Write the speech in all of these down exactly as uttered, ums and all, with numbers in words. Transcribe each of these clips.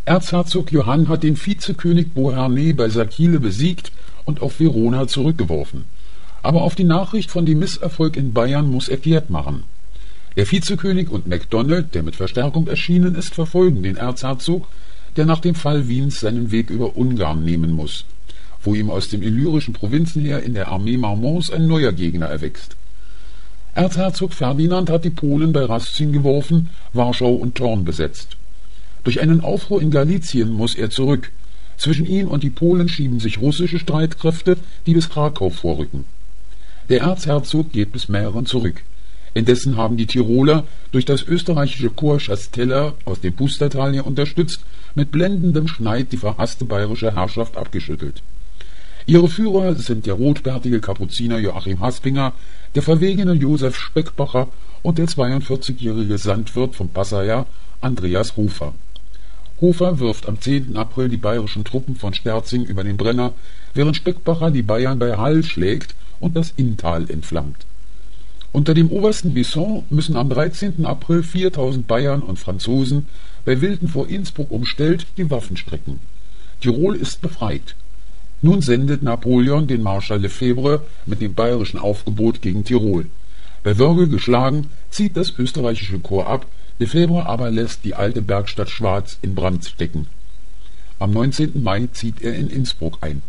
Erzherzog Johann hat den Vizekönig Beauharnais bei Sakile besiegt und auf Verona zurückgeworfen. Aber auf die Nachricht von dem Misserfolg in Bayern muss er kehrt machen. Der Vizekönig und MacDonald, der mit Verstärkung erschienen ist, verfolgen den Erzherzog, der nach dem Fall Wiens seinen Weg über Ungarn nehmen muss, wo ihm aus den illyrischen Provinzen her in der Armee Marmonts ein neuer Gegner erwächst. Erzherzog Ferdinand hat die Polen bei Rassin geworfen, Warschau und Thorn besetzt. Durch einen Aufruhr in Galizien muss er zurück. Zwischen ihn und die Polen schieben sich russische Streitkräfte, die bis Krakau vorrücken. Der Erzherzog geht bis Mähren zurück. Indessen haben die Tiroler durch das österreichische Korps Chastella aus dem Pustertal her unterstützt, mit blendendem Schneid die verhasste bayerische Herrschaft abgeschüttelt. Ihre Führer sind der rotbärtige Kapuziner Joachim Haspinger, der verwegene Josef Speckbacher und der zweiundvierzigjährige Sandwirt von Passauer, Andreas Hofer. Hofer wirft am zehnten April die bayerischen Truppen von Sterzing über den Brenner, während Speckbacher die Bayern bei Hall schlägt und das Inntal entflammt. Unter dem Obersten Bisson müssen am dreizehnten April viertausend Bayern und Franzosen bei Wilden vor Innsbruck umstellt die Waffen strecken. Tirol ist befreit. Nun sendet Napoleon den Marschall Lefebvre mit dem bayerischen Aufgebot gegen Tirol. Bei Wörgl geschlagen, zieht das österreichische Korps ab, Lefebvre aber lässt die alte Bergstadt Schwaz in Brand stecken. Am neunzehnten Mai zieht er in Innsbruck ein.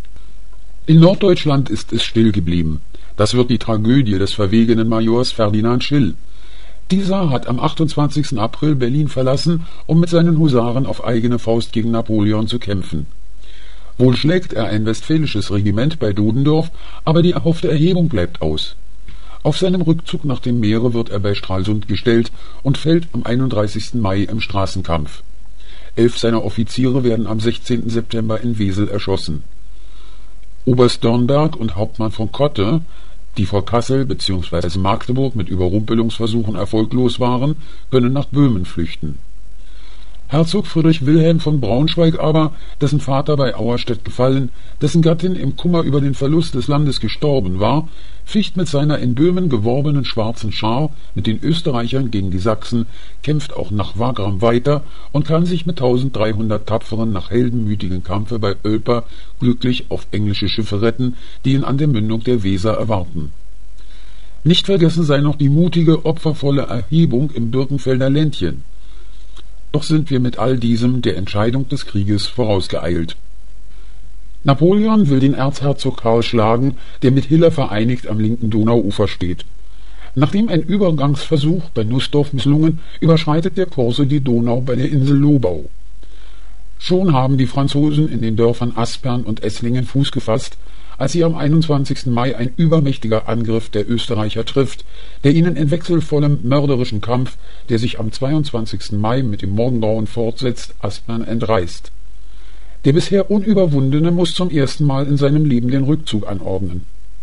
In Norddeutschland ist es still geblieben. Das wird die Tragödie des verwegenen Majors Ferdinand Schill. Dieser hat am achtundzwanzigsten April Berlin verlassen, um mit seinen Husaren auf eigene Faust gegen Napoleon zu kämpfen. Wohl schlägt er ein westfälisches Regiment bei Dodendorf, aber die erhoffte Erhebung bleibt aus. Auf seinem Rückzug nach dem Meere wird er bei Stralsund gestellt und fällt am einunddreißigsten Mai im Straßenkampf. Elf seiner Offiziere werden am sechzehnten September in Wesel erschossen. Oberst Dörnberg und Hauptmann von Kotte, die vor Kassel bzw. Magdeburg mit Überrumpelungsversuchen erfolglos waren, können nach Böhmen flüchten. Herzog Friedrich Wilhelm von Braunschweig aber, dessen Vater bei Auerstedt gefallen, dessen Gattin im Kummer über den Verlust des Landes gestorben war, ficht mit seiner in Böhmen geworbenen schwarzen Schar mit den Österreichern gegen die Sachsen, kämpft auch nach Wagram weiter und kann sich mit tausenddreihundert Tapferen nach heldenmütigen Kampfe bei Ölper glücklich auf englische Schiffe retten, die ihn an der Mündung der Weser erwarten. Nicht vergessen sei noch die mutige, opfervolle Erhebung im Birkenfelder Ländchen. Doch sind wir mit all diesem der Entscheidung des Krieges vorausgeeilt. Napoleon will den Erzherzog Karl schlagen, der mit Hiller vereinigt am linken Donauufer steht. Nachdem ein Übergangsversuch bei Nussdorf misslungen, überschreitet der Korse die Donau bei der Insel Lobau. Schon haben die Franzosen in den Dörfern Aspern und Esslingen Fuß gefasst, als sie am einundzwanzigsten Mai ein übermächtiger Angriff der Österreicher trifft, der ihnen in wechselvollem mörderischen Kampf, der sich am zweiundzwanzigsten Mai mit dem Morgengrauen fortsetzt, Aspern entreißt. Der bisher Unüberwundene muss zum ersten Mal in seinem Leben den Rückzug anordnen.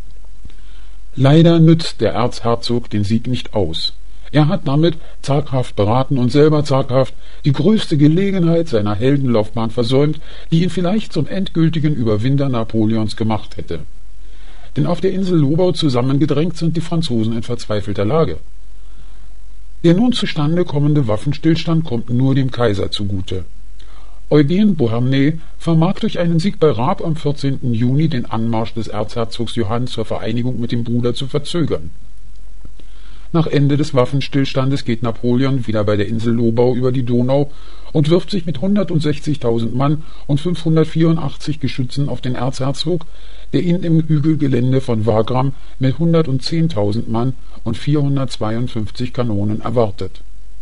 Leider nützt der Erzherzog den Sieg nicht aus. Er hat damit, zaghaft beraten und selber zaghaft, die größte Gelegenheit seiner Heldenlaufbahn versäumt, die ihn vielleicht zum endgültigen Überwinder Napoleons gemacht hätte. Denn auf der Insel Lobau zusammengedrängt sind die Franzosen in verzweifelter Lage. Der nun zustande kommende Waffenstillstand kommt nur dem Kaiser zugute. Eugen Beauharnais vermag durch einen Sieg bei Raab am vierzehnten Juni den Anmarsch des Erzherzogs Johann zur Vereinigung mit dem Bruder zu verzögern. Nach Ende des Waffenstillstandes geht Napoleon wieder bei der Insel Lobau über die Donau und wirft sich mit hundertsechzigtausend Mann und fünfhundertvierundachtzig Geschützen auf den Erzherzog, der ihn im Hügelgelände von Wagram mit hundertzehntausend Mann und vierhundertzweiundfünfzig Kanonen erwartet.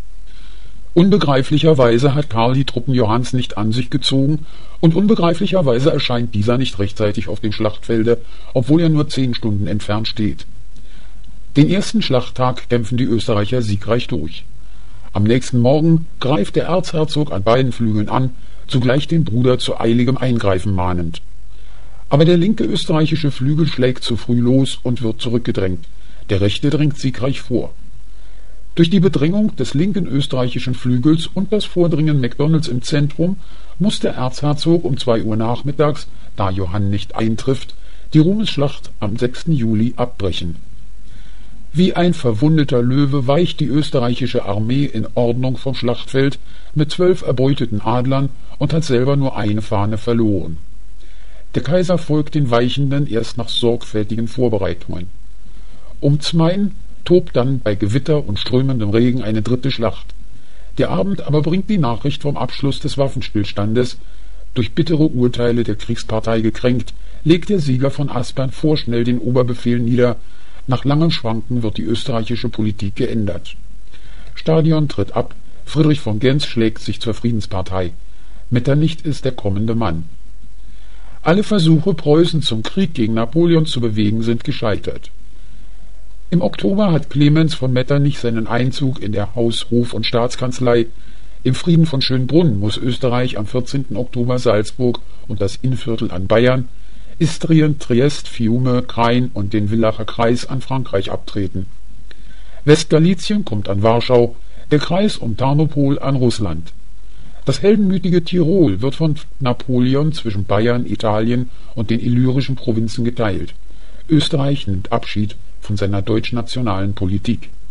Unbegreiflicherweise hat Karl die Truppen Johanns nicht an sich gezogen und unbegreiflicherweise erscheint dieser nicht rechtzeitig auf dem Schlachtfelde, obwohl er nur zehn Stunden entfernt steht. Den ersten Schlachttag kämpfen die Österreicher siegreich durch. Am nächsten Morgen greift der Erzherzog an beiden Flügeln an, zugleich den Bruder zu eiligem Eingreifen mahnend. Aber der linke österreichische Flügel schlägt zu früh los und wird zurückgedrängt. Der rechte dringt siegreich vor. Durch die Bedrängung des linken österreichischen Flügels und das Vordringen MacDonalds im Zentrum muss der Erzherzog um zwei Uhr nachmittags, da Johann nicht eintrifft, die Ruhmesschlacht am sechsten Juli abbrechen. Wie ein verwundeter Löwe weicht die österreichische Armee in Ordnung vom Schlachtfeld mit zwölf erbeuteten Adlern und hat selber nur eine Fahne verloren. Der Kaiser folgt den Weichenden erst nach sorgfältigen Vorbereitungen. Um Zmain tobt dann bei Gewitter und strömendem Regen eine dritte Schlacht. Der Abend aber bringt die Nachricht vom Abschluss des Waffenstillstandes. Durch bittere Urteile der Kriegspartei gekränkt, legt der Sieger von Aspern vorschnell den Oberbefehl nieder. Nach langem Schwanken wird die österreichische Politik geändert. Stadion tritt ab, Friedrich von Gentz schlägt sich zur Friedenspartei. Metternich ist der kommende Mann. Alle Versuche, Preußen zum Krieg gegen Napoleon zu bewegen, sind gescheitert. Im Oktober hat Clemens von Metternich seinen Einzug in der Haus-, Hof- und Staatskanzlei. Im Frieden von Schönbrunn muss Österreich am vierzehnten Oktober Salzburg und das Innviertel an Bayern, Istrien, Triest, Fiume, Krain und den Villacher Kreis an Frankreich abtreten. Westgalizien kommt an Warschau, der Kreis um Tarnopol an Russland. Das heldenmütige Tirol wird von Napoleon zwischen Bayern, Italien und den illyrischen Provinzen geteilt. Österreich nimmt Abschied von seiner deutschnationalen Politik.